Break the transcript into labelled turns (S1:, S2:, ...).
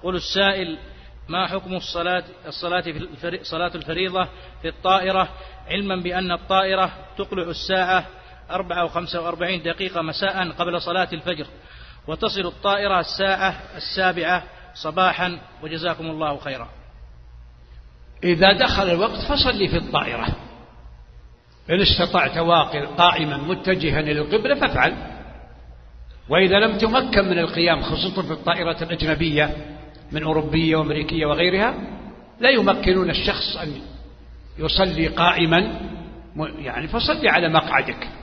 S1: يقول السائل: ما حكم صلاة الفريضة في الطائرة، علما بأن الطائرة تقلع الساعة 4:45 دقيقة مساء قبل صلاة الفجر، وتصل الطائرة الساعة 7 صباحا، وجزاكم الله خيرا.
S2: إذا دخل الوقت فصلي في الطائرة، إن استطعت قائما متجها إلى القبلة فافعل، وإذا لم تمكن من القيام خصوصا في الطائرة الأجنبية من أوروبية وأمريكية وغيرها لا يمكنون الشخص أن يصلي قائما، يعني فصلي على مقعدك.